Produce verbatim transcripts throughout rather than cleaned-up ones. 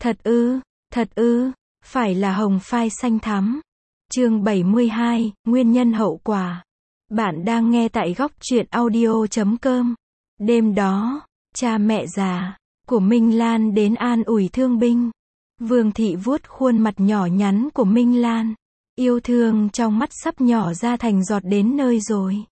Thật ư, thật ư, phải là hồng phai xanh thắm. Chương bảy mươi hai, Nguyên nhân hậu quả. Bạn đang nghe tại góc truyện audio chấm com. Đêm đó, cha mẹ già của Minh Lan đến an ủi thương binh. Vương thị vuốt khuôn mặt nhỏ nhắn của Minh Lan. Yêu thương trong mắt sắp nhỏ ra thành giọt đến nơi rồi.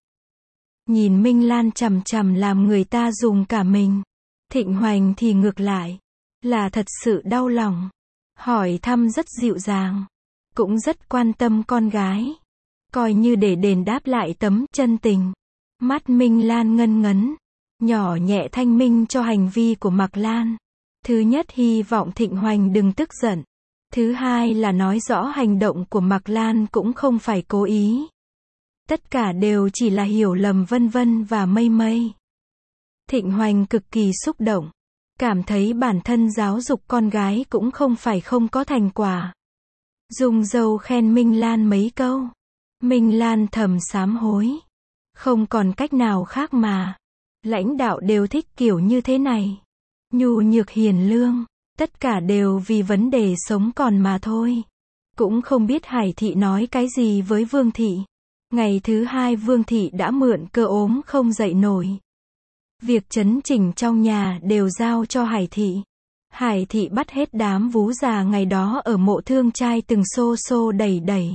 Nhìn Minh Lan chằm chằm làm người ta rùng cả mình. Thịnh Hoành thì ngược lại, là thật sự đau lòng. Hỏi thăm rất dịu dàng, cũng rất quan tâm con gái. Coi như để đền đáp lại tấm chân tình. Mắt Minh Lan ngân ngấn, nhỏ nhẹ thanh minh cho hành vi của Mạc Lan. Thứ nhất hy vọng Thịnh Hoành đừng tức giận. Thứ hai là nói rõ hành động của Mạc Lan cũng không phải cố ý. Tất cả đều chỉ là hiểu lầm vân vân và mây mây. Thịnh Hoành cực kỳ xúc động. Cảm thấy bản thân giáo dục con gái cũng không phải không có thành quả. Dùng dâu khen Minh Lan mấy câu. Minh Lan thầm sám hối. Không còn cách nào khác mà. Lãnh đạo đều thích kiểu như thế này. Nhu nhược hiền lương. Tất cả đều vì vấn đề sống còn mà thôi. Cũng không biết Hải Thị nói cái gì với Vương Thị. Ngày thứ hai Vương Thị đã mượn cơ ốm không dậy nổi. Việc chấn chỉnh trong nhà đều giao cho Hải Thị. Hải Thị bắt hết đám vú già ngày đó ở mộ thương trai từng xô xô đẩy đẩy.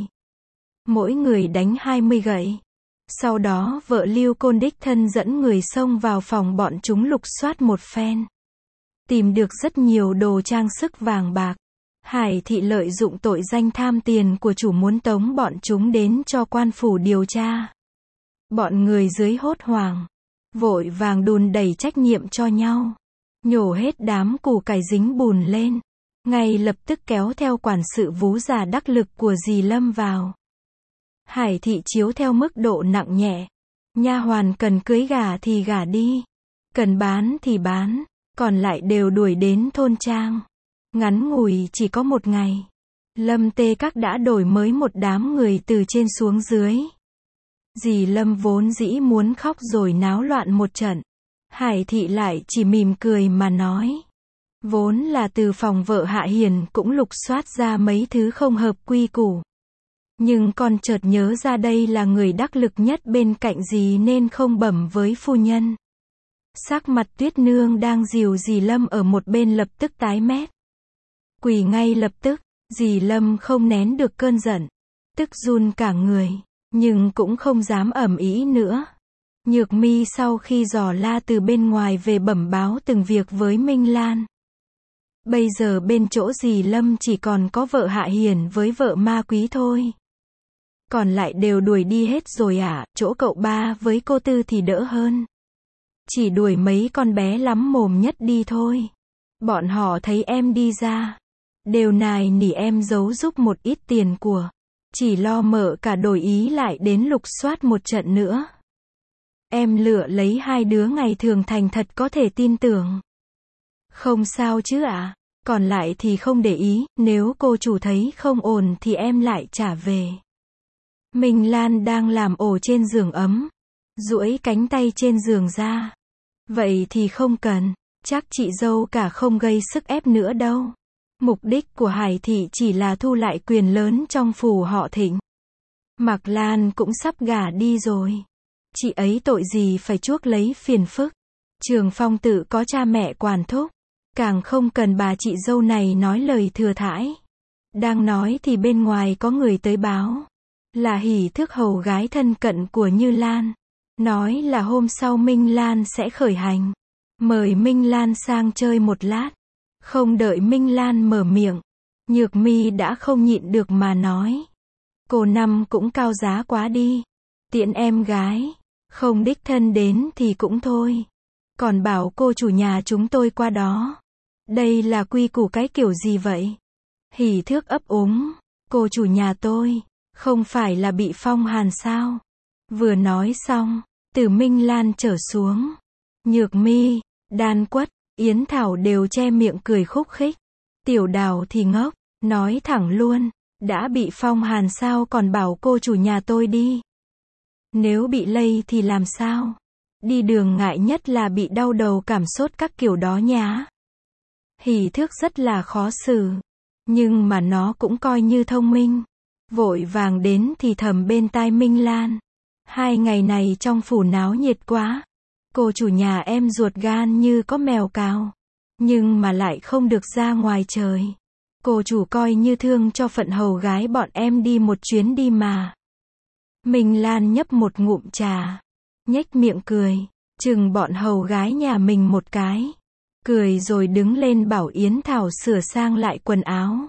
Mỗi người đánh hai mươi gậy. Sau đó vợ Lưu Côn đích thân dẫn người xông vào phòng bọn chúng lục soát một phen. Tìm được rất nhiều đồ trang sức vàng bạc. Hải Thị lợi dụng tội danh tham tiền của chủ muốn tống bọn chúng đến cho quan phủ điều tra. Bọn người dưới hốt hoảng. Vội vàng đùn đẩy trách nhiệm cho nhau. Nhổ hết đám củ cải dính bùn lên. Ngay lập tức kéo theo quản sự vú già đắc lực của dì Lâm vào. Hải Thị chiếu theo mức độ nặng nhẹ. Nha hoàn cần cưới gả thì gả đi. Cần bán thì bán. Còn lại đều đuổi đến thôn trang. Ngắn ngủi chỉ có một ngày. Lâm Tê Các đã đổi mới một đám người từ trên xuống dưới. Dì Lâm vốn dĩ muốn khóc rồi náo loạn một trận. Hải Thị lại chỉ mỉm cười mà nói. Vốn là từ phòng vợ Hạ Hiền cũng lục soát ra mấy thứ không hợp quy củ. Nhưng con chợt nhớ ra đây là người đắc lực nhất bên cạnh dì nên không bẩm với phu nhân. Sắc mặt Tuyết Nương đang dìu dì Lâm ở một bên lập tức tái mét. Quỳ ngay lập tức, dì Lâm không nén được cơn giận. Tức run cả người. Nhưng cũng không dám ầm ĩ nữa. Nhược Mi sau khi dò la từ bên ngoài về bẩm báo từng việc với Minh Lan. Bây giờ bên chỗ dì Lâm chỉ còn có vợ Hạ Hiền với vợ Ma Quý thôi. Còn lại đều đuổi đi hết rồi à, chỗ cậu ba với cô Tư thì đỡ hơn. Chỉ đuổi mấy con bé lắm mồm nhất đi thôi. Bọn họ thấy em đi ra. Đều nài nỉ em giấu giúp một ít tiền của. Chỉ lo mợ cả đổi ý lại đến lục soát một trận nữa. Em lựa lấy hai đứa ngày thường thành thật có thể tin tưởng. Không sao chứ ạ. À? Còn lại thì không để ý, nếu cô chủ thấy không ổn thì em lại trả về. Minh Lan đang làm ổ trên giường ấm. Duỗi cánh tay trên giường ra. Vậy thì không cần. Chắc chị dâu cả không gây sức ép nữa đâu. Mục đích của Hải Thị chỉ là thu lại quyền lớn trong phủ họ Thịnh. Mạc Lan cũng sắp gả đi rồi. Chị ấy tội gì phải chuốc lấy phiền phức. Trường Phong tự có cha mẹ quản thúc. Càng không cần bà chị dâu này nói lời thừa thãi. Đang nói thì bên ngoài có người tới báo. Là Hỷ Thước hầu gái thân cận của Như Lan. Nói là hôm sau Minh Lan sẽ khởi hành. Mời Minh Lan sang chơi một lát. Không đợi Minh Lan mở miệng. Nhược Mi đã không nhịn được mà nói. Cô Năm cũng cao giá quá đi. Tiện em gái. Không đích thân đến thì cũng thôi. Còn bảo cô chủ nhà chúng tôi qua đó. Đây là quy củ cái kiểu gì vậy? Hỷ Thước ấp úng. Cô chủ nhà tôi. Không phải là bị phong hàn sao? Vừa nói xong. Từ Minh Lan trở xuống. Nhược Mi, Đan Quất, Yến Thảo đều che miệng cười khúc khích. Tiểu Đào thì ngốc. Nói thẳng luôn. Đã bị phong hàn sao còn bảo cô chủ nhà tôi đi. Nếu bị lây thì làm sao? Đi đường ngại nhất là bị đau đầu cảm sốt các kiểu đó nhá. Hỷ Thước rất là khó xử. Nhưng mà nó cũng coi như thông minh. Vội vàng đến thì thầm bên tai Minh Lan. Hai ngày này trong phủ náo nhiệt quá. Cô chủ nhà em ruột gan như có mèo cào. Nhưng mà lại không được ra ngoài trời. Cô chủ coi như thương cho phận hầu gái bọn em đi một chuyến đi mà. Minh Lan nhấp một ngụm trà. Nhếch miệng cười. Chừng bọn hầu gái nhà mình một cái. Cười rồi đứng lên bảo Yến Thảo sửa sang lại quần áo.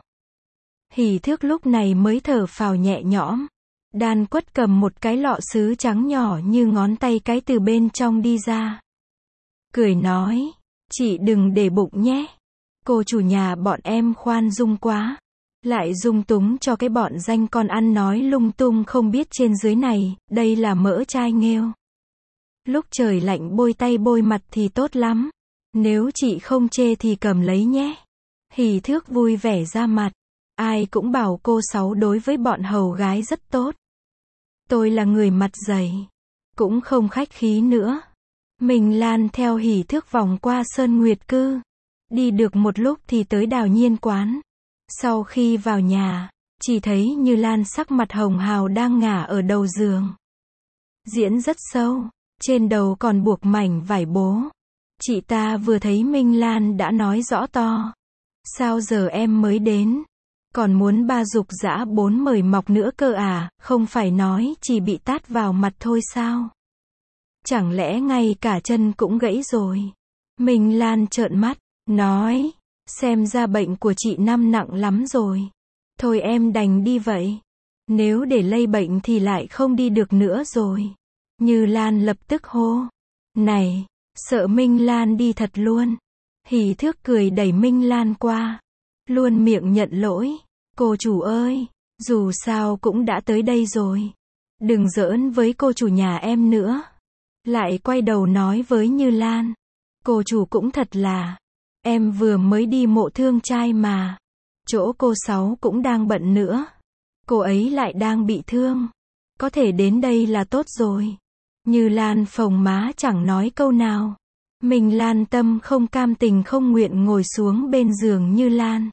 Hỷ Thước lúc này mới thở phào nhẹ nhõm. Đan Quất cầm một cái lọ sứ trắng nhỏ như ngón tay cái từ bên trong đi ra. Cười nói, chị đừng để bụng nhé. Cô chủ nhà bọn em khoan dung quá. Lại dung túng cho cái bọn danh con ăn nói lung tung không biết trên dưới này, đây là mỡ chai nghêu. Lúc trời lạnh bôi tay bôi mặt thì tốt lắm. Nếu chị không chê thì cầm lấy nhé. Hỷ Thước vui vẻ ra mặt. Ai cũng bảo cô Sáu đối với bọn hầu gái rất tốt. Tôi là người mặt dày. Cũng không khách khí nữa. Minh Lan theo Hỷ Thước vòng qua Sơn Nguyệt Cư. Đi được một lúc thì tới Đào Nhiên quán. Sau khi vào nhà, chỉ thấy Như Lan sắc mặt hồng hào đang ngả ở đầu giường. Diễn rất sâu, trên đầu còn buộc mảnh vải bố. Chị ta vừa thấy Minh Lan đã nói rõ to. Sao giờ em mới đến? Còn muốn ba dục dã bốn mời mọc nữa cơ à, không phải nói chỉ bị tát vào mặt thôi sao? Chẳng lẽ ngay cả chân cũng gãy rồi? Minh Lan trợn mắt, nói, xem ra bệnh của chị Năm nặng lắm rồi. Thôi em đành đi vậy. Nếu để lây bệnh thì lại không đi được nữa rồi. Như Lan lập tức hô. Này, sợ Minh Lan đi thật luôn. Hỷ Thước cười đẩy Minh Lan qua. Luôn miệng nhận lỗi. Cô chủ ơi, dù sao cũng đã tới đây rồi. Đừng giỡn với cô chủ nhà em nữa. Lại quay đầu nói với Như Lan. Cô chủ cũng thật là. Em vừa mới đi mộ thương trai mà. Chỗ cô Sáu cũng đang bận nữa. Cô ấy lại đang bị thương. Có thể đến đây là tốt rồi. Như Lan phồng má chẳng nói câu nào. Mình Lan tâm không cam tình không nguyện ngồi xuống bên giường Như Lan.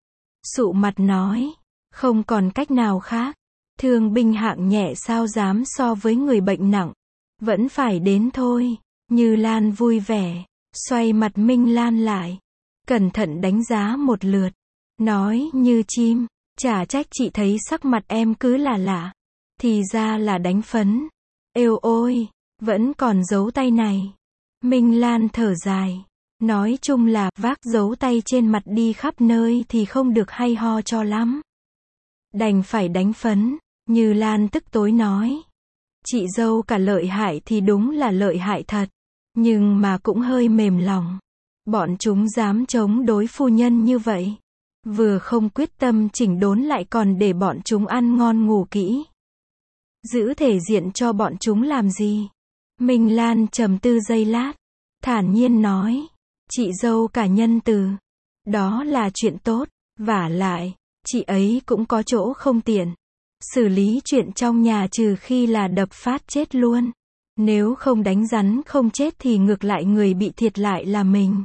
Sụ mặt nói. Không còn cách nào khác. Thương binh hạng nhẹ sao dám so với người bệnh nặng. Vẫn phải đến thôi. Như Lan vui vẻ. Xoay mặt Minh Lan lại. Cẩn thận đánh giá một lượt. Nói như chim. Chả trách chị thấy sắc mặt em cứ là lạ. Thì ra là đánh phấn. Êu ôi. Vẫn còn dấu tay này. Minh Lan thở dài. Nói chung là vác dấu tay trên mặt đi khắp nơi thì không được hay ho cho lắm. Đành phải đánh phấn. Như Lan tức tối nói. Chị dâu cả lợi hại thì đúng là lợi hại thật. Nhưng mà cũng hơi mềm lòng. Bọn chúng dám chống đối phu nhân như vậy. Vừa không quyết tâm chỉnh đốn lại còn để bọn chúng ăn ngon ngủ kỹ. Giữ thể diện cho bọn chúng làm gì? Minh Lan trầm tư giây lát. Thản nhiên nói. Chị dâu cả nhân từ. Đó là chuyện tốt. Vả lại, chị ấy cũng có chỗ không tiện. Xử lý chuyện trong nhà trừ khi là đập phát chết luôn. Nếu không đánh rắn không chết thì ngược lại người bị thiệt lại là mình.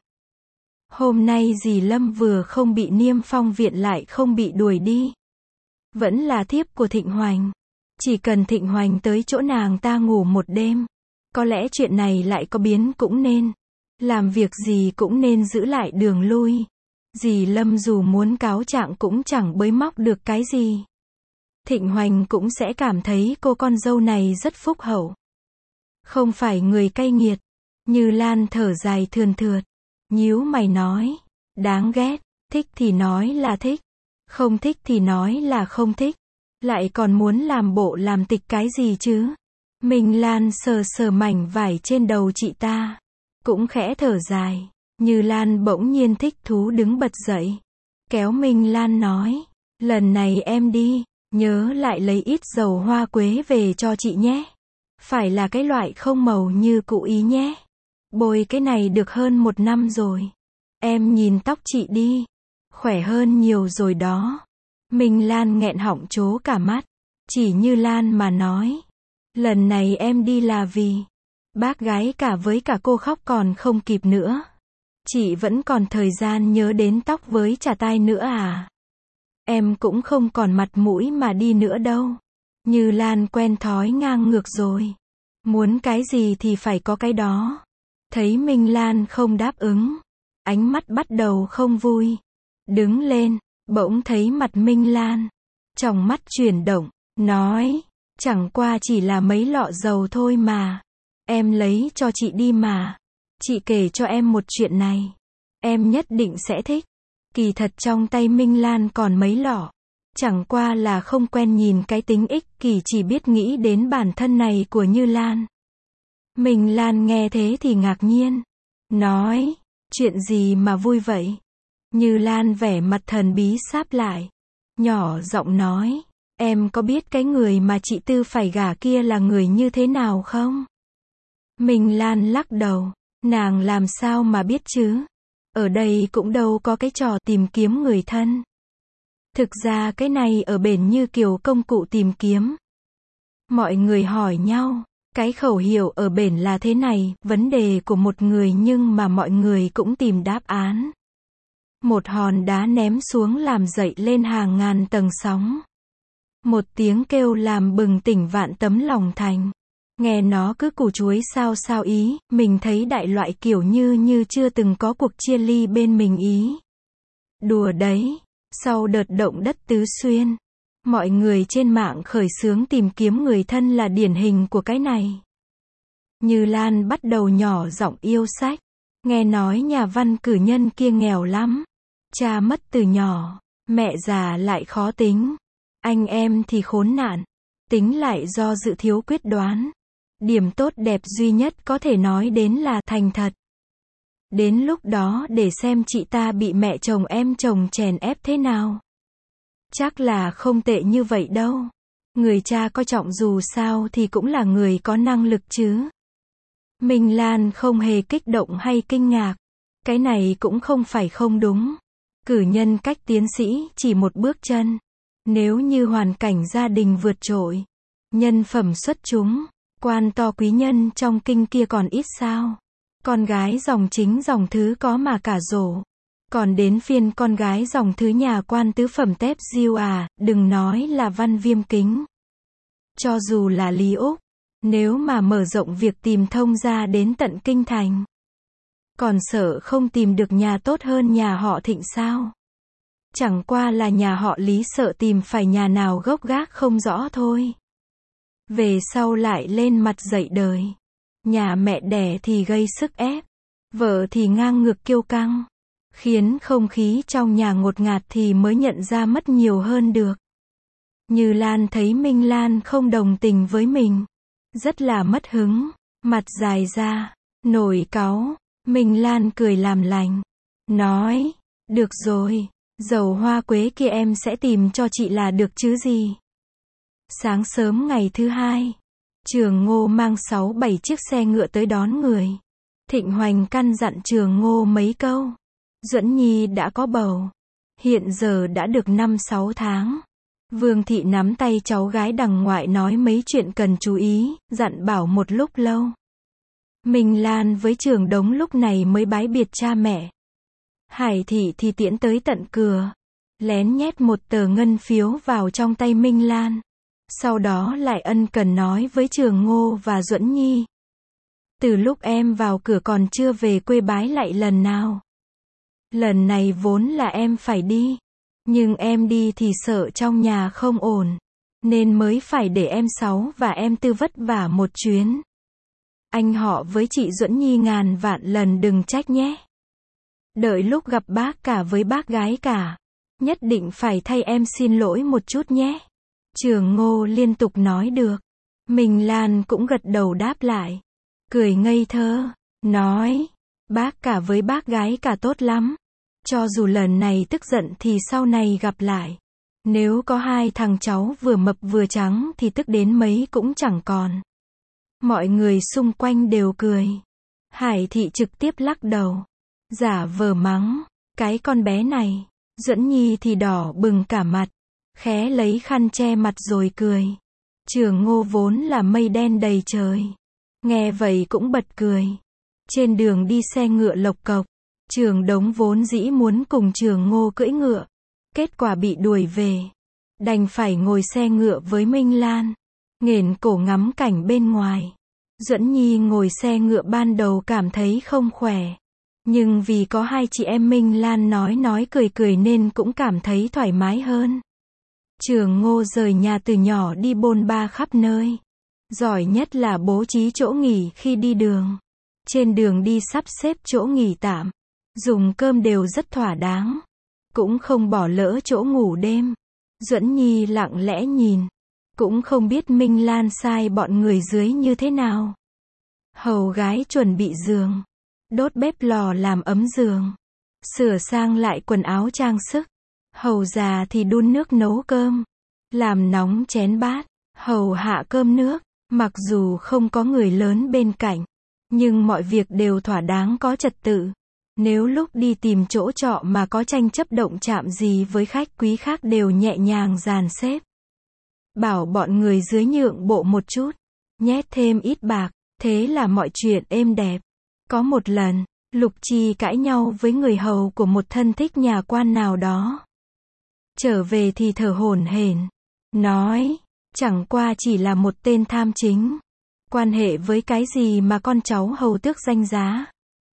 Hôm nay dì Lâm vừa không bị niêm phong viện lại không bị đuổi đi. Vẫn là thiếp của Thịnh Hoành. Chỉ cần Thịnh Hoành tới chỗ nàng ta ngủ một đêm. Có lẽ chuyện này lại có biến cũng nên. Làm việc gì cũng nên giữ lại đường lui. Dì Lâm dù muốn cáo trạng cũng chẳng bới móc được cái gì. Thịnh Hoành cũng sẽ cảm thấy cô con dâu này rất phúc hậu. Không phải người cay nghiệt. Như Lan thở dài thườn thượt. Nhíu mày nói. Đáng ghét. Thích thì nói là thích. Không thích thì nói là không thích. Lại còn muốn làm bộ làm tịch cái gì chứ? Minh Lan sờ sờ mảnh vải trên đầu chị ta. Cũng khẽ thở dài. Như Lan bỗng nhiên thích thú đứng bật dậy. Kéo Minh Lan nói. Lần này em đi. Nhớ lại lấy ít dầu hoa quế về cho chị nhé. Phải là cái loại không màu như cụ ý nhé. Bôi cái này được hơn một năm rồi. Em nhìn tóc chị đi. Khỏe hơn nhiều rồi đó. Minh Lan nghẹn họng trố cả mắt. Chỉ Như Lan mà nói. Lần này em đi là vì. Bác gái cả với cả cô khóc còn không kịp nữa. Chị vẫn còn thời gian nhớ đến tóc với chà tai nữa à? Em cũng không còn mặt mũi mà đi nữa đâu. Như Lan quen thói ngang ngược rồi. Muốn cái gì thì phải có cái đó. Thấy Minh Lan không đáp ứng, ánh mắt bắt đầu không vui. Đứng lên, bỗng thấy mặt Minh Lan, trong mắt chuyển động, nói, chẳng qua chỉ là mấy lọ dầu thôi mà. Em lấy cho chị đi mà. Chị kể cho em một chuyện này. Em nhất định sẽ thích. Kỳ thật trong tay Minh Lan còn mấy lọ. Chẳng qua là không quen nhìn cái tính ích kỷ, chỉ biết nghĩ đến bản thân này của Như Lan. Minh Lan nghe thế thì ngạc nhiên. Nói, chuyện gì mà vui vậy? Như Lan vẻ mặt thần bí sáp lại. Nhỏ giọng nói, em có biết cái người mà chị Tư phải gả kia là người như thế nào không? Minh Lan lắc đầu, nàng làm sao mà biết chứ? Ở đây cũng đâu có cái trò tìm kiếm người thân. Thực ra cái này ở bển như kiểu công cụ tìm kiếm. Mọi người hỏi nhau, cái khẩu hiệu ở bển là thế này, vấn đề của một người nhưng mà mọi người cũng tìm đáp án. Một hòn đá ném xuống làm dậy lên hàng ngàn tầng sóng. Một tiếng kêu làm bừng tỉnh vạn tấm lòng thành. Nghe nó cứ củ chuối sao sao ý, mình thấy đại loại kiểu như như chưa từng có cuộc chia ly bên mình ý. Đùa đấy, sau đợt động đất Tứ Xuyên, mọi người trên mạng khởi xướng tìm kiếm người thân là điển hình của cái này. Như Lan bắt đầu nhỏ giọng yêu sách, nghe nói nhà văn cử nhân kia nghèo lắm. Cha mất từ nhỏ, mẹ già lại khó tính, anh em thì khốn nạn, tính lại do dự thiếu quyết đoán. Điểm tốt đẹp duy nhất có thể nói đến là thành thật. Đến lúc đó để xem chị ta bị mẹ chồng em chồng chèn ép thế nào. Chắc là không tệ như vậy đâu. Người cha coi trọng dù sao thì cũng là người có năng lực chứ. Minh Lan không hề kích động hay kinh ngạc. Cái này cũng không phải không đúng. Cử nhân cách tiến sĩ chỉ một bước chân. Nếu như hoàn cảnh gia đình vượt trội, nhân phẩm xuất chúng, quan to quý nhân trong kinh kia còn ít sao. Con gái dòng chính dòng thứ có mà cả rổ. Còn đến phiên con gái dòng thứ nhà quan tứ phẩm tép diêu à, đừng nói là Văn Viêm Kính. Cho dù là Lý Úc, nếu mà mở rộng việc tìm thông ra đến tận kinh thành, còn sợ không tìm được nhà tốt hơn nhà họ Thịnh sao? Chẳng qua là nhà họ Lý sợ tìm phải nhà nào gốc gác không rõ thôi. Về sau lại lên mặt dạy đời. Nhà mẹ đẻ thì gây sức ép, vợ thì ngang ngược kiêu căng, khiến không khí trong nhà ngột ngạt thì mới nhận ra mất nhiều hơn được. Như Lan thấy Minh Lan không đồng tình với mình, rất là mất hứng, mặt dài ra, nổi cáu. Minh Lan cười làm lành, nói, được rồi, dầu hoa quế kia em sẽ tìm cho chị là được chứ gì. Sáng sớm ngày thứ hai, Trường Ngô mang sáu bảy chiếc xe ngựa tới đón người. Thịnh Hoành căn dặn Trường Ngô mấy câu. Duẫn Nhi đã có bầu, hiện giờ đã được năm sáu tháng. Vương thị nắm tay cháu gái đằng ngoại nói mấy chuyện cần chú ý, dặn bảo một lúc lâu. Minh Lan với Trường Đống lúc này mới bái biệt cha mẹ. Hải thị thì tiễn tới tận cửa, lén nhét một tờ ngân phiếu vào trong tay Minh Lan. Sau đó lại ân cần nói với Trường Ngô và Duẫn Nhi. Từ lúc em vào cửa còn chưa về quê bái lại lần nào. Lần này vốn là em phải đi, nhưng em đi thì sợ trong nhà không ổn, nên mới phải để em Sáu và em Tư vất vả một chuyến. Anh họ với chị Duẫn Nhi ngàn vạn lần đừng trách nhé. Đợi lúc gặp bác cả với bác gái cả, nhất định phải thay em xin lỗi một chút nhé. Trường Ngô liên tục nói được. Minh Lan cũng gật đầu đáp lại, cười ngây thơ, nói, bác cả với bác gái cả tốt lắm. Cho dù lần này tức giận thì sau này gặp lại. Nếu có hai thằng cháu vừa mập vừa trắng thì tức đến mấy cũng chẳng còn. Mọi người xung quanh đều cười. Hải thị trực tiếp lắc đầu, giả vờ mắng, cái con bé này. Duẫn Nhi thì đỏ bừng cả mặt, khé lấy khăn che mặt rồi cười. Trường Ngô vốn là mây đen đầy trời, nghe vậy cũng bật cười. Trên đường đi xe ngựa lộc cộc, Trường Đống vốn dĩ muốn cùng Trường Ngô cưỡi ngựa, kết quả bị đuổi về. Đành phải ngồi xe ngựa với Minh Lan, nghển cổ ngắm cảnh bên ngoài. Duẫn Nhi ngồi xe ngựa ban đầu cảm thấy không khỏe. Nhưng vì có hai chị em Minh Lan nói nói cười cười nên cũng cảm thấy thoải mái hơn. Trường Ngô rời nhà từ nhỏ đi bôn ba khắp nơi. Giỏi nhất là bố trí chỗ nghỉ khi đi đường. Trên đường đi sắp xếp chỗ nghỉ tạm. Dùng cơm đều rất thỏa đáng. Cũng không bỏ lỡ chỗ ngủ đêm. Duẫn Nhi lặng lẽ nhìn. Cũng không biết Minh Lan sai bọn người dưới như thế nào. Hầu gái chuẩn bị giường. Đốt bếp lò làm ấm giường. Sửa sang lại quần áo trang sức. Hầu già thì đun nước nấu cơm. Làm nóng chén bát. Hầu hạ cơm nước. Mặc dù không có người lớn bên cạnh. Nhưng mọi việc đều thỏa đáng có trật tự. Nếu lúc đi tìm chỗ trọ mà có tranh chấp động chạm gì với khách quý khác đều nhẹ nhàng dàn xếp. Bảo bọn người dưới nhượng bộ một chút. Nhét thêm ít bạc. Thế là mọi chuyện êm đẹp. Có một lần, Lục Chi cãi nhau với người hầu của một thân thích nhà quan nào đó. Trở về thì thở hổn hển. Nói, chẳng qua chỉ là một tên tham chính. Quan hệ với cái gì mà con cháu hầu tước danh giá.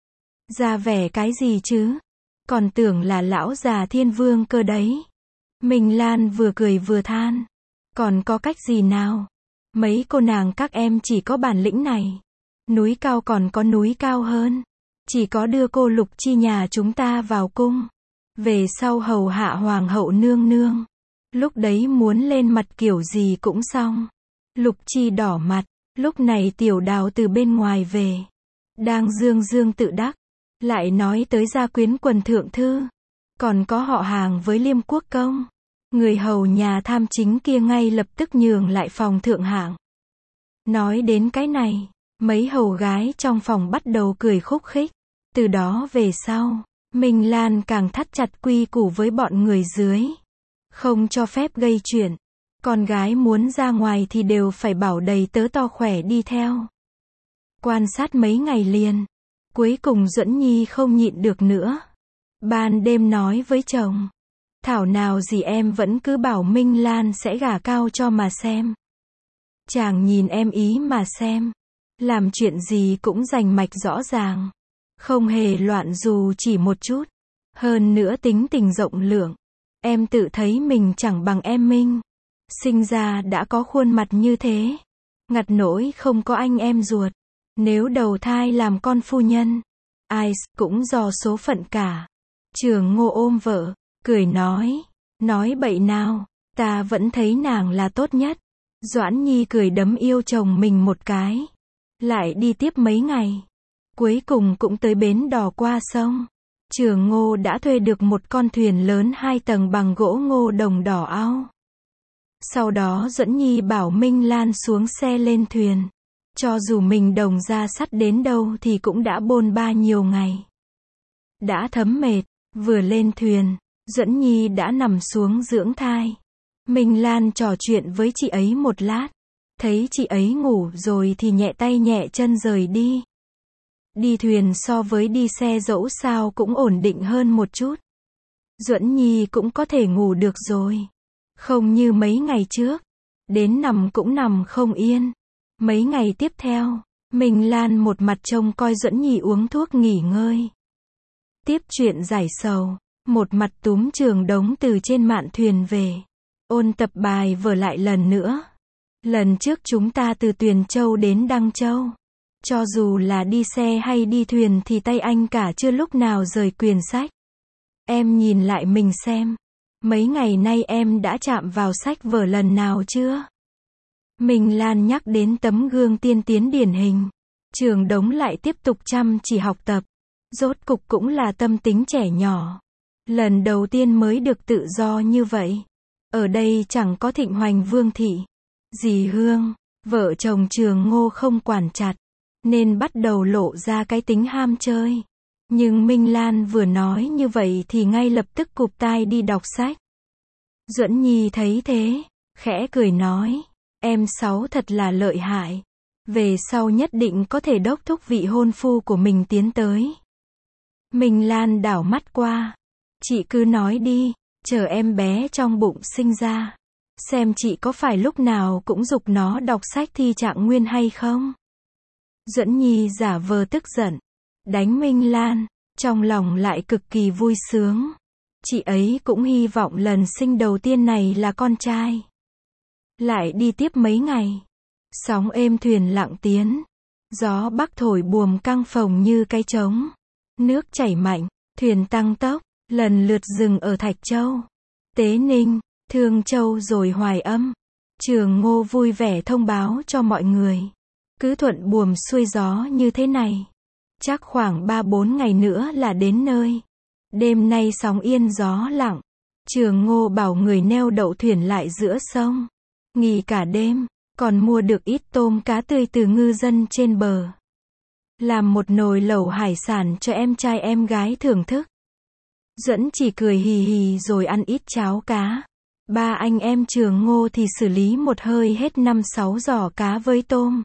Ra vẻ cái gì chứ? Còn tưởng là lão già thiên vương cơ đấy. Minh Lan vừa cười vừa than. Còn có cách gì nào? Mấy cô nàng các em chỉ có bản lĩnh này. Núi cao còn có núi cao hơn. Chỉ có đưa cô Lục Chi nhà chúng ta vào cung. Về sau hầu hạ hoàng hậu nương nương. Lúc đấy muốn lên mặt kiểu gì cũng xong. Lục Chi đỏ mặt. Lúc này Tiểu Đào từ bên ngoài về. Đang dương dương tự đắc. Lại nói tới gia quyến quần thượng thư. Còn có họ hàng với Liêm Quốc Công. Người hầu nhà tham chính kia ngay lập tức nhường lại phòng thượng hạng. Nói đến cái này, mấy hầu gái trong phòng bắt đầu cười khúc khích. Từ đó về sau, Minh Lan càng thắt chặt quy củ với bọn người dưới. Không cho phép gây chuyện. Con gái muốn ra ngoài thì đều phải bảo đầy tớ to khỏe đi theo. Quan sát mấy ngày liền. Cuối cùng Duẫn Nhi không nhịn được nữa. Ban đêm nói với chồng. Thảo nào gì em vẫn cứ bảo Minh Lan sẽ gả cao cho mà xem. Chàng nhìn em ý mà xem. Làm chuyện gì cũng rành mạch rõ ràng. Không hề loạn dù chỉ một chút. Hơn nữa tính tình rộng lượng. Em tự thấy mình chẳng bằng em Minh. Sinh ra đã có khuôn mặt như thế. Ngặt nỗi không có anh em ruột. Nếu đầu thai làm con phu nhân. Ai cũng do số phận cả. Trường Ngô ôm vợ. Cười nói. Nói bậy nào. Ta vẫn thấy nàng là tốt nhất. Doãn Nhi cười đấm yêu chồng mình một cái. Lại đi tiếp mấy ngày. Cuối cùng cũng tới bến đò qua sông. Trường Ngô đã thuê được một con thuyền lớn hai tầng bằng gỗ ngô đồng đỏ ao. Sau đó Duẫn Nhi bảo Minh Lan xuống xe lên thuyền. Cho dù mình đồng ra sắt đến đâu thì cũng đã bôn ba nhiều ngày. Đã thấm mệt, vừa lên thuyền, Duẫn Nhi đã nằm xuống dưỡng thai. Minh Lan trò chuyện với chị ấy một lát. Thấy chị ấy ngủ rồi thì nhẹ tay nhẹ chân rời đi. Đi thuyền so với đi xe dẫu sao cũng ổn định hơn một chút. Duẫn Nhi cũng có thể ngủ được rồi. Không như mấy ngày trước. Đến nằm cũng nằm không yên. Mấy ngày tiếp theo, Minh Lan một mặt trông coi Duẫn Nhi uống thuốc nghỉ ngơi. Tiếp chuyện giải sầu. Một mặt túm Trường Đống từ trên mạn thuyền về. Ôn tập bài vở lại lần nữa. Lần trước chúng ta từ Tuyền Châu đến Đăng Châu. Cho dù là đi xe hay đi thuyền thì tay anh cả chưa lúc nào rời quyển sách. Em nhìn lại mình xem. Mấy ngày nay em đã chạm vào sách vở lần nào chưa? Minh Lan nhắc đến tấm gương tiên tiến điển hình. Trường Đống lại tiếp tục chăm chỉ học tập. Rốt cục cũng là tâm tính trẻ nhỏ. Lần đầu tiên mới được tự do như vậy. Ở đây chẳng có Thịnh Hoành Vương thị. Dì Hương, vợ chồng Trường Ngô không quản chặt. Nên bắt đầu lộ ra cái tính ham chơi. Nhưng Minh Lan vừa nói như vậy thì ngay lập tức cụp tai đi đọc sách. Duẫn Nhi thấy thế, khẽ cười nói. Em Sáu thật là lợi hại. Về sau nhất định có thể đốc thúc vị hôn phu của mình tiến tới. Minh Lan đảo mắt qua. Chị cứ nói đi, chờ em bé trong bụng sinh ra. Xem chị có phải lúc nào cũng giục nó đọc sách thi trạng nguyên hay không? Duẫn Nhi giả vờ tức giận. Đánh Minh Lan, trong lòng lại cực kỳ vui sướng. Chị ấy cũng hy vọng lần sinh đầu tiên này là con trai. Lại đi tiếp mấy ngày. Sóng êm thuyền lặng tiến. Gió bắc thổi buồm căng phồng như cái trống. Nước chảy mạnh, thuyền tăng tốc, lần lượt dừng ở Thạch Châu, Tế Ninh, Thương Châu rồi Hoài Âm. Trường Ngô vui vẻ thông báo cho mọi người. Cứ thuận buồm xuôi gió như thế này. Chắc khoảng ba bốn ngày nữa là đến nơi. Đêm nay sóng yên gió lặng. Trường Ngô bảo người neo đậu thuyền lại giữa sông. Nghỉ cả đêm, còn mua được ít tôm cá tươi từ ngư dân trên bờ. Làm một nồi lẩu hải sản cho em trai em gái thưởng thức. Duẫn chỉ cười hì hì rồi ăn ít cháo cá. Ba anh em Trường Ngô thì xử lý một hơi hết năm sáu giỏ cá với tôm.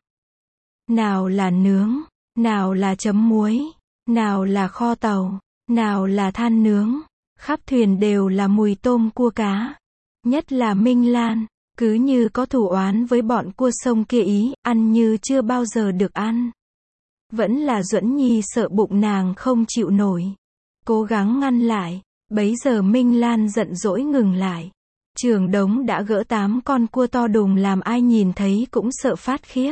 Nào là nướng, nào là chấm muối, nào là kho tàu, nào là than nướng. Khắp thuyền đều là mùi tôm cua cá. Nhất là Minh Lan, cứ như có thù oán với bọn cua sông kia ý, ăn như chưa bao giờ được ăn. Vẫn là Duẫn Nhi sợ bụng nàng không chịu nổi. Cố gắng ngăn lại. Bấy giờ Minh Lan giận dỗi ngừng lại. Trường Đống đã gỡ tám con cua to đùng làm ai nhìn thấy cũng sợ phát khiếp.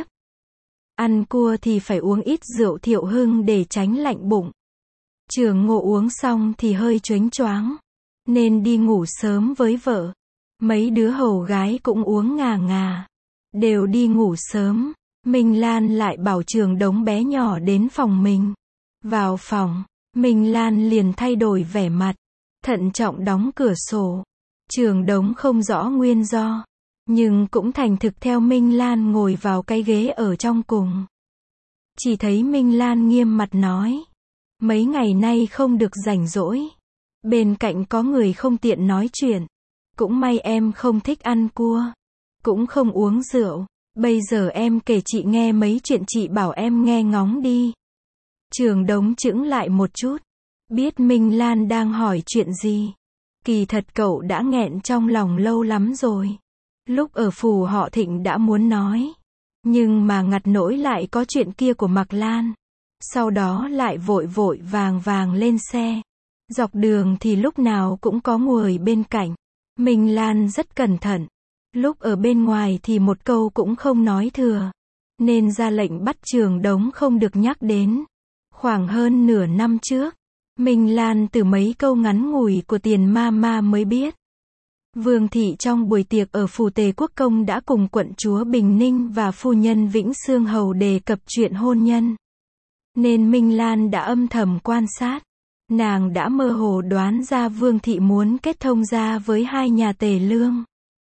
Ăn cua thì phải uống ít rượu Thiệu Hưng để tránh lạnh bụng. Trường Ngô uống xong thì hơi choáng choáng. Nên đi ngủ sớm với vợ. Mấy đứa hầu gái cũng uống ngà ngà. Đều đi ngủ sớm. Minh Lan lại bảo Trường Đống bé nhỏ đến phòng mình. Vào phòng, Minh Lan liền thay đổi vẻ mặt. Thận trọng đóng cửa sổ. Trường Đống không rõ nguyên do. Nhưng cũng thành thực theo Minh Lan ngồi vào cái ghế ở trong cùng. Chỉ thấy Minh Lan nghiêm mặt nói. Mấy ngày nay không được rảnh rỗi. Bên cạnh có người không tiện nói chuyện. Cũng may em không thích ăn cua. Cũng không uống rượu. Bây giờ em kể chị nghe mấy chuyện chị bảo em nghe ngóng đi. Trường Đống chững lại một chút. Biết Minh Lan đang hỏi chuyện gì. Kỳ thật cậu đã nghẹn trong lòng lâu lắm rồi. Lúc ở phủ họ Thịnh đã muốn nói. Nhưng mà ngặt nỗi lại có chuyện kia của Mạc Lan. Sau đó lại vội vội vàng vàng lên xe. Dọc đường thì lúc nào cũng có người bên cạnh. Minh Lan rất cẩn thận. Lúc ở bên ngoài thì một câu cũng không nói thừa. Nên ra lệnh bắt Trường Đống không được nhắc đến. Khoảng hơn nửa năm trước, Minh Lan từ mấy câu ngắn ngủi của Tiền Ma Ma mới biết. Vương thị trong buổi tiệc ở phủ Tề Quốc Công đã cùng quận chúa Bình Ninh và phu nhân Vĩnh Xương Hầu đề cập chuyện hôn nhân. Nên Minh Lan đã âm thầm quan sát. Nàng đã mơ hồ đoán ra Vương thị muốn kết thông gia với hai nhà Tề Lương.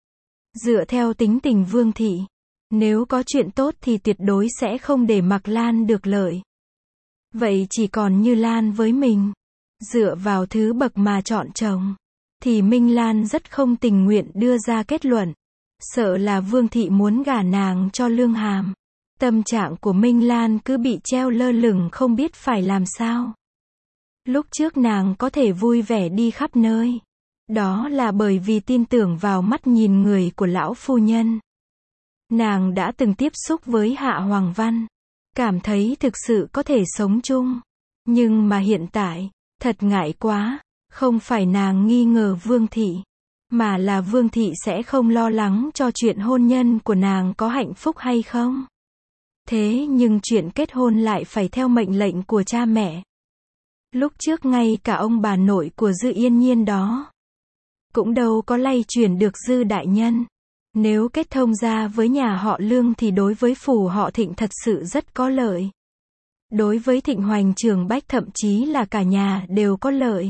Dựa theo tính tình Vương thị, nếu có chuyện tốt thì tuyệt đối sẽ không để Mạc Lan được lợi. Vậy chỉ còn Như Lan với mình, dựa vào thứ bậc mà chọn chồng, thì Minh Lan rất không tình nguyện đưa ra kết luận. Sợ là Vương thị muốn gả nàng cho Lương Hàm. Tâm trạng của Minh Lan cứ bị treo lơ lửng không biết phải làm sao. Lúc trước nàng có thể vui vẻ đi khắp nơi. Đó là bởi vì tin tưởng vào mắt nhìn người của lão phu nhân. Nàng đã từng tiếp xúc với Hạ Hoàng Văn. Cảm thấy thực sự có thể sống chung. Nhưng mà hiện tại, thật ngại quá. Không phải nàng nghi ngờ Vương thị. Mà là Vương thị sẽ không lo lắng cho chuyện hôn nhân của nàng có hạnh phúc hay không. Thế nhưng chuyện kết hôn lại phải theo mệnh lệnh của cha mẹ. Lúc trước ngay cả ông bà nội của Dư Yên Nhiên đó cũng đâu có lay chuyển được Dư đại nhân. Nếu kết thông gia với nhà họ Lương thì đối với phủ họ Thịnh thật sự rất có lợi. Đối với Thịnh Hoành Trường Bách thậm chí là cả nhà đều có lợi.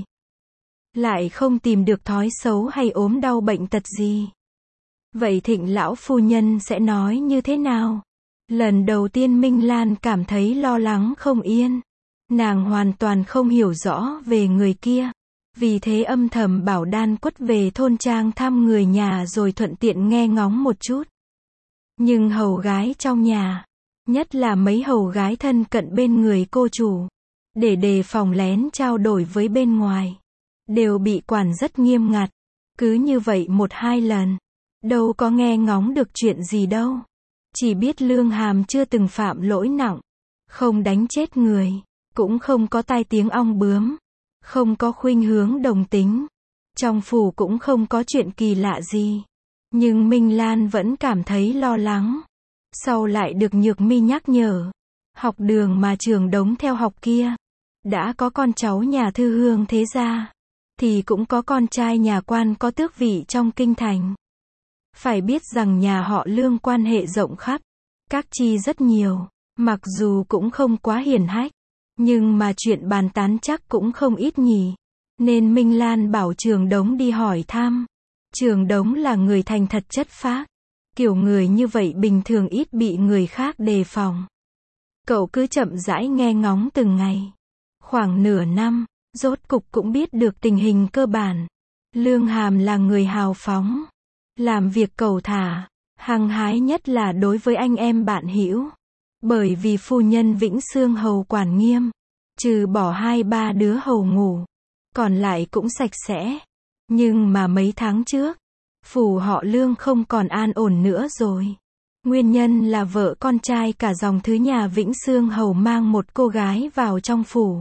Lại không tìm được thói xấu hay ốm đau bệnh tật gì. Vậy Thịnh lão phu nhân sẽ nói như thế nào? Lần đầu tiên Minh Lan cảm thấy lo lắng không yên. Nàng hoàn toàn không hiểu rõ về người kia. Vì thế âm thầm bảo Đan Quất về thôn trang thăm người nhà rồi thuận tiện nghe ngóng một chút. Nhưng hầu gái trong nhà, nhất là mấy hầu gái thân cận bên người cô chủ, để đề phòng lén trao đổi với bên ngoài. Đều bị quản rất nghiêm ngặt. Cứ như vậy một hai lần. Đâu có nghe ngóng được chuyện gì đâu. Chỉ biết Lương Hàm chưa từng phạm lỗi nặng. Không đánh chết người. Cũng không có tai tiếng ong bướm. Không có khuynh hướng đồng tính. Trong phủ cũng không có chuyện kỳ lạ gì. Nhưng Minh Lan vẫn cảm thấy lo lắng. Sau lại được Nhược Mi nhắc nhở. Học đường mà Trường Đống theo học kia. Đã có con cháu nhà thư hương thế gia. Thì cũng có con trai nhà quan có tước vị trong kinh thành. Phải biết rằng nhà họ Lương quan hệ rộng khắp. Các chi rất nhiều. Mặc dù cũng không quá hiển hách. Nhưng mà chuyện bàn tán chắc cũng không ít nhỉ. Nên Minh Lan bảo Trường Đống đi hỏi thăm. Trường Đống là người thành thật chất phác. Kiểu người như vậy bình thường ít bị người khác đề phòng. Cậu cứ chậm rãi nghe ngóng từng ngày. Khoảng nửa năm, rốt cục cũng biết được tình hình cơ bản. Lương Hàm là người hào phóng. Làm việc cầu thả. Hăng hái nhất là đối với anh em bạn hữu. Bởi vì phu nhân Vĩnh Xương hầu quản nghiêm. Trừ bỏ hai ba đứa hầu ngủ. Còn lại cũng sạch sẽ. Nhưng mà mấy tháng trước, phủ họ Lương không còn an ổn nữa rồi. Nguyên nhân là vợ con trai cả dòng thứ nhà Vĩnh Xương hầu mang một cô gái vào trong phủ.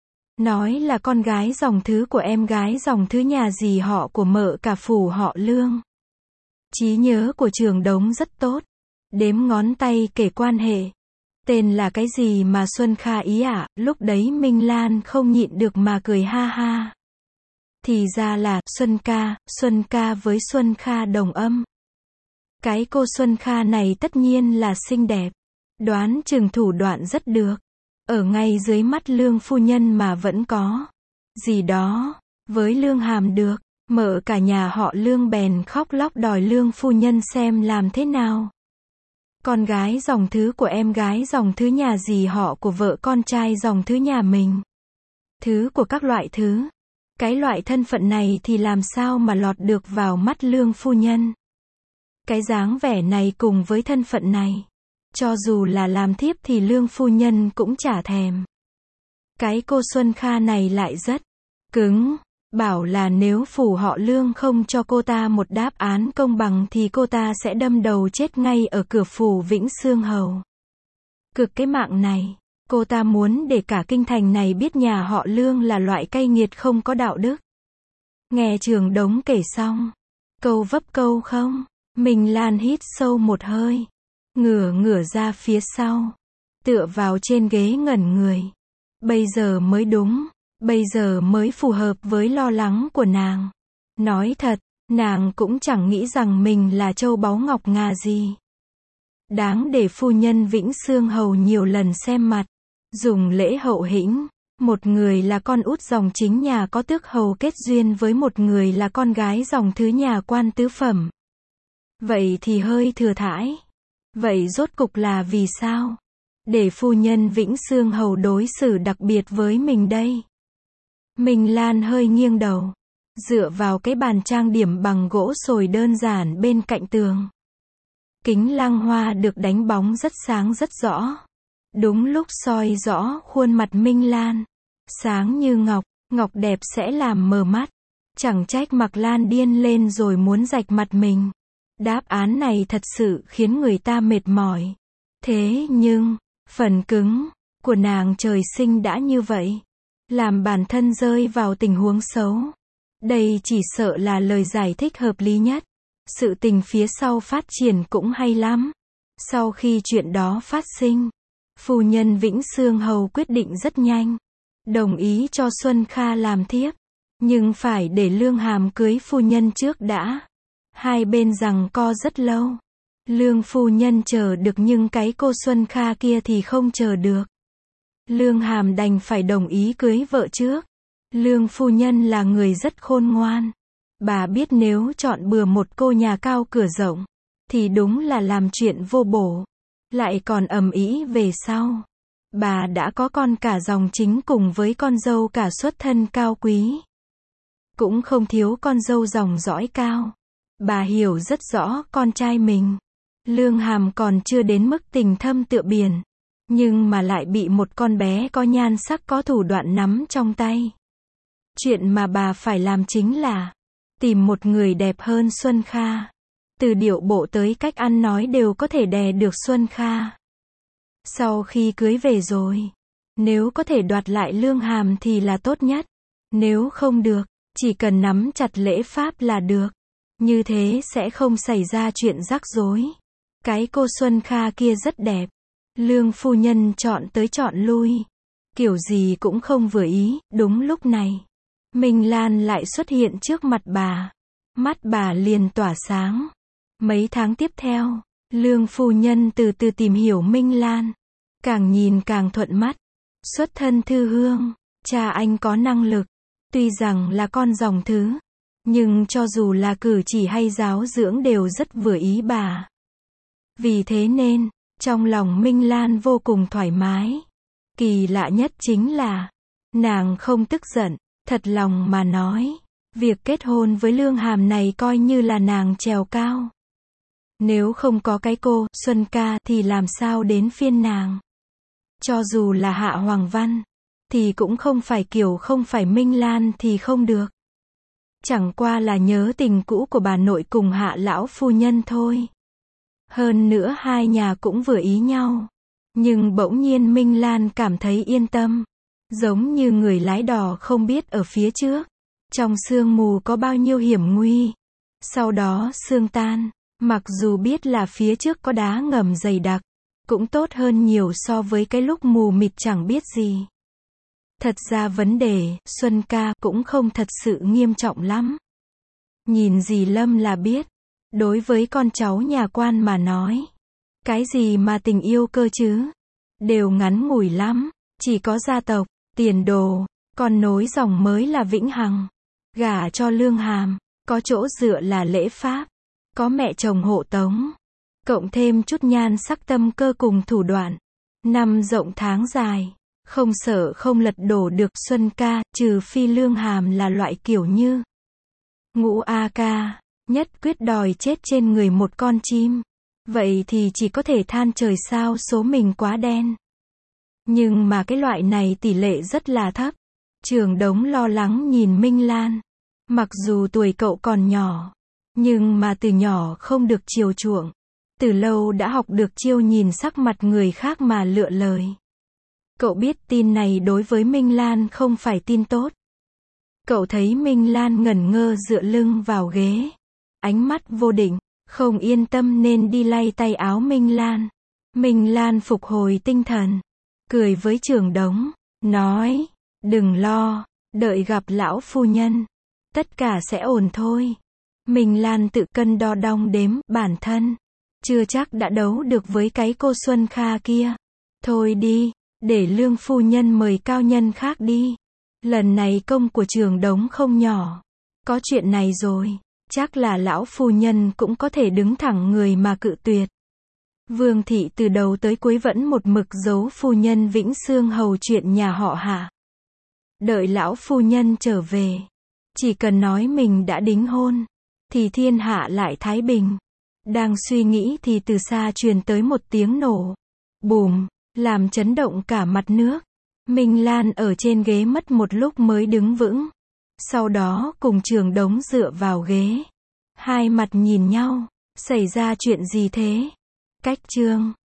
Nói là con gái dòng thứ của em gái dòng thứ nhà dì họ của mợ cả phủ họ Lương. Trí nhớ của Trường Đống rất tốt. Đếm ngón tay kể quan hệ. Tên là cái gì mà Xuân Kha ý ạ? À? Lúc đấy Minh Lan không nhịn được mà cười ha ha. Thì ra là Xuân Ca, Xuân Ca với Xuân Kha đồng âm. Cái cô Xuân Kha này tất nhiên là xinh đẹp. Đoán chừng thủ đoạn rất được. Ở ngay dưới mắt Lương phu nhân mà vẫn có gì đó với Lương Hàm được. Mợ cả nhà họ Lương bèn khóc lóc đòi Lương phu nhân xem làm thế nào. Con gái dòng thứ của em gái dòng thứ nhà dì họ của vợ con trai dòng thứ nhà mình. Thứ của các loại thứ. Cái loại thân phận này thì làm sao mà lọt được vào mắt Lương phu nhân. Cái dáng vẻ này cùng với thân phận này. Cho dù là làm thiếp thì Lương phu nhân cũng chả thèm. Cái cô Xuân Kha này lại rất cứng. Bảo là nếu phủ họ Lương không cho cô ta một đáp án công bằng thì cô ta sẽ đâm đầu chết ngay ở cửa phủ Vĩnh Xương hầu. Cực cái mạng này. Cô ta muốn để cả kinh thành này biết nhà họ Lương là loại cay nghiệt không có đạo đức. Nghe Trường Đống kể xong. Câu vấp câu không. Minh Lan hít sâu một hơi. Ngửa ngửa ra phía sau. Tựa vào trên ghế ngẩn người. Bây giờ mới đúng. Bây giờ mới phù hợp với lo lắng của nàng. Nói thật, nàng cũng chẳng nghĩ rằng mình là châu báu ngọc ngà gì. Đáng để phu nhân Vĩnh Xương hầu nhiều lần xem mặt. Dùng lễ hậu hĩnh. Một người là con út dòng chính nhà có tước hầu kết duyên với một người là con gái dòng thứ nhà quan tứ phẩm. Vậy thì hơi thừa thãi. Vậy rốt cục là vì sao? Để phu nhân Vĩnh Xương hầu đối xử đặc biệt với mình đây. Minh Lan hơi nghiêng đầu. Dựa vào cái bàn trang điểm bằng gỗ sồi đơn giản bên cạnh tường. Kính lăng hoa được đánh bóng rất sáng rất rõ. Đúng lúc soi rõ khuôn mặt Minh Lan. Sáng như ngọc, ngọc đẹp sẽ làm mờ mắt. Chẳng trách Mặc Lan điên lên rồi muốn rạch mặt mình. Đáp án này thật sự khiến người ta mệt mỏi. Thế nhưng, phần cứng của nàng trời sinh đã như vậy. Làm bản thân rơi vào tình huống xấu. Đây chỉ sợ là lời giải thích hợp lý nhất. Sự tình phía sau phát triển cũng hay lắm. Sau khi chuyện đó phát sinh, phu nhân Vĩnh Xương hầu quyết định rất nhanh. Đồng ý cho Xuân Kha làm thiếp. Nhưng phải để Lương Hàm cưới phu nhân trước đã. Hai bên giằng co rất lâu. Lương phu nhân chờ được nhưng cái cô Xuân Kha kia thì không chờ được. Lương Hàm đành phải đồng ý cưới vợ trước. Lương phu nhân là người rất khôn ngoan. Bà biết nếu chọn bừa một cô nhà cao cửa rộng, thì đúng là làm chuyện vô bổ. Lại còn ầm ĩ về sau. Bà đã có con cả dòng chính cùng với con dâu cả xuất thân cao quý. Cũng không thiếu con dâu dòng dõi cao. Bà hiểu rất rõ con trai mình. Lương Hàm còn chưa đến mức tình thâm tựa biển. nhưng mà lại bị một con bé có nhan sắc có thủ đoạn nắm trong tay. Chuyện mà bà phải làm chính là tìm một người đẹp hơn Xuân Kha. Từ điệu bộ tới cách ăn nói đều có thể đè được Xuân Kha. Sau khi cưới về rồi, nếu có thể đoạt lại lương hàm thì là tốt nhất. Nếu không được, chỉ cần nắm chặt lễ pháp là được. Như thế sẽ không xảy ra chuyện rắc rối. Cái cô Xuân Kha kia rất đẹp. Lương phu nhân chọn tới chọn lui. Kiểu gì cũng không vừa ý. Đúng lúc này, Minh Lan lại xuất hiện trước mặt bà. Mắt bà liền tỏa sáng. Mấy tháng tiếp theo, Lương phu nhân từ từ tìm hiểu Minh Lan. Càng nhìn càng thuận mắt. Xuất thân thư hương, cha anh có năng lực. Tuy rằng là con dòng thứ, nhưng cho dù là cử chỉ hay giáo dưỡng đều rất vừa ý bà. Vì thế nên, trong lòng Minh Lan vô cùng thoải mái. Kỳ lạ nhất chính là, nàng không tức giận, thật lòng mà nói. Việc kết hôn với Lương Hàm này coi như là nàng trèo cao. Nếu không có cái cô, Xuân Ca, thì làm sao đến phiên nàng. Cho dù là Hạ Hoàng Văn, thì cũng không phải kiểu không phải Minh Lan thì không được. Chẳng qua là nhớ tình cũ của bà nội cùng Hạ lão phu nhân thôi. Hơn nữa hai nhà cũng vừa ý nhau. Nhưng bỗng nhiên Minh Lan cảm thấy yên tâm. Giống như người lái đò không biết ở phía trước. Trong sương mù có bao nhiêu hiểm nguy. Sau đó sương tan. Mặc dù biết là phía trước có đá ngầm dày đặc. Cũng tốt hơn nhiều so với cái lúc mù mịt chẳng biết gì. Thật ra vấn đề, Xuân Ca cũng không thật sự nghiêm trọng lắm. Nhìn dì Lâm là biết. Đối với con cháu nhà quan mà nói. Cái gì mà tình yêu cơ chứ? Đều ngắn ngủi lắm. Chỉ có gia tộc, tiền đồ, con nối dòng mới là vĩnh hằng. Gả cho Lương Hàm, có chỗ dựa là lễ pháp. Có mẹ chồng hộ tống. Cộng thêm chút nhan sắc tâm cơ cùng thủ đoạn. Năm rộng tháng dài. Không sợ không lật đổ được Xuân Ca, trừ phi Lương Hàm là loại kiểu như Ngũ A Ca, nhất quyết đòi chết trên người một con chim. Vậy thì chỉ có thể than trời sao số mình quá đen. Nhưng mà cái loại này tỷ lệ rất là thấp. Trường Đống lo lắng nhìn Minh Lan. Mặc dù tuổi cậu còn nhỏ, nhưng mà từ nhỏ không được chiều chuộng. Từ lâu đã học được chiêu nhìn sắc mặt người khác mà lựa lời. Cậu biết tin này đối với Minh Lan không phải tin tốt. Cậu thấy Minh Lan ngẩn ngơ dựa lưng vào ghế. Ánh mắt vô định, không yên tâm nên đi lay tay áo Minh Lan. Minh Lan phục hồi tinh thần. Cười với Trường Đống. Nói, đừng lo, đợi gặp lão phu nhân. Tất cả sẽ ổn thôi. Minh Lan tự cân đo đong đếm bản thân. Chưa chắc đã đấu được với cái cô Xuân Kha kia. Thôi đi. Để Lương phu nhân mời cao nhân khác đi. Lần này công của Trường Đống không nhỏ. Có chuyện này rồi, chắc là lão phu nhân cũng có thể đứng thẳng người mà cự tuyệt. Vương thị từ đầu tới cuối vẫn một mực giấu phu nhân Vĩnh Xương hầu chuyện nhà họ Hạ. Đợi lão phu nhân trở về, chỉ cần nói mình đã đính hôn, thì thiên hạ lại thái bình. Đang suy nghĩ thì từ xa truyền tới một tiếng nổ. Bùm. Làm chấn động cả mặt nước. Minh Lan ở trên ghế mất một lúc mới đứng vững. Sau đó cùng Trường Đống dựa vào ghế. Hai mặt nhìn nhau. Xảy ra chuyện gì thế? Cách chương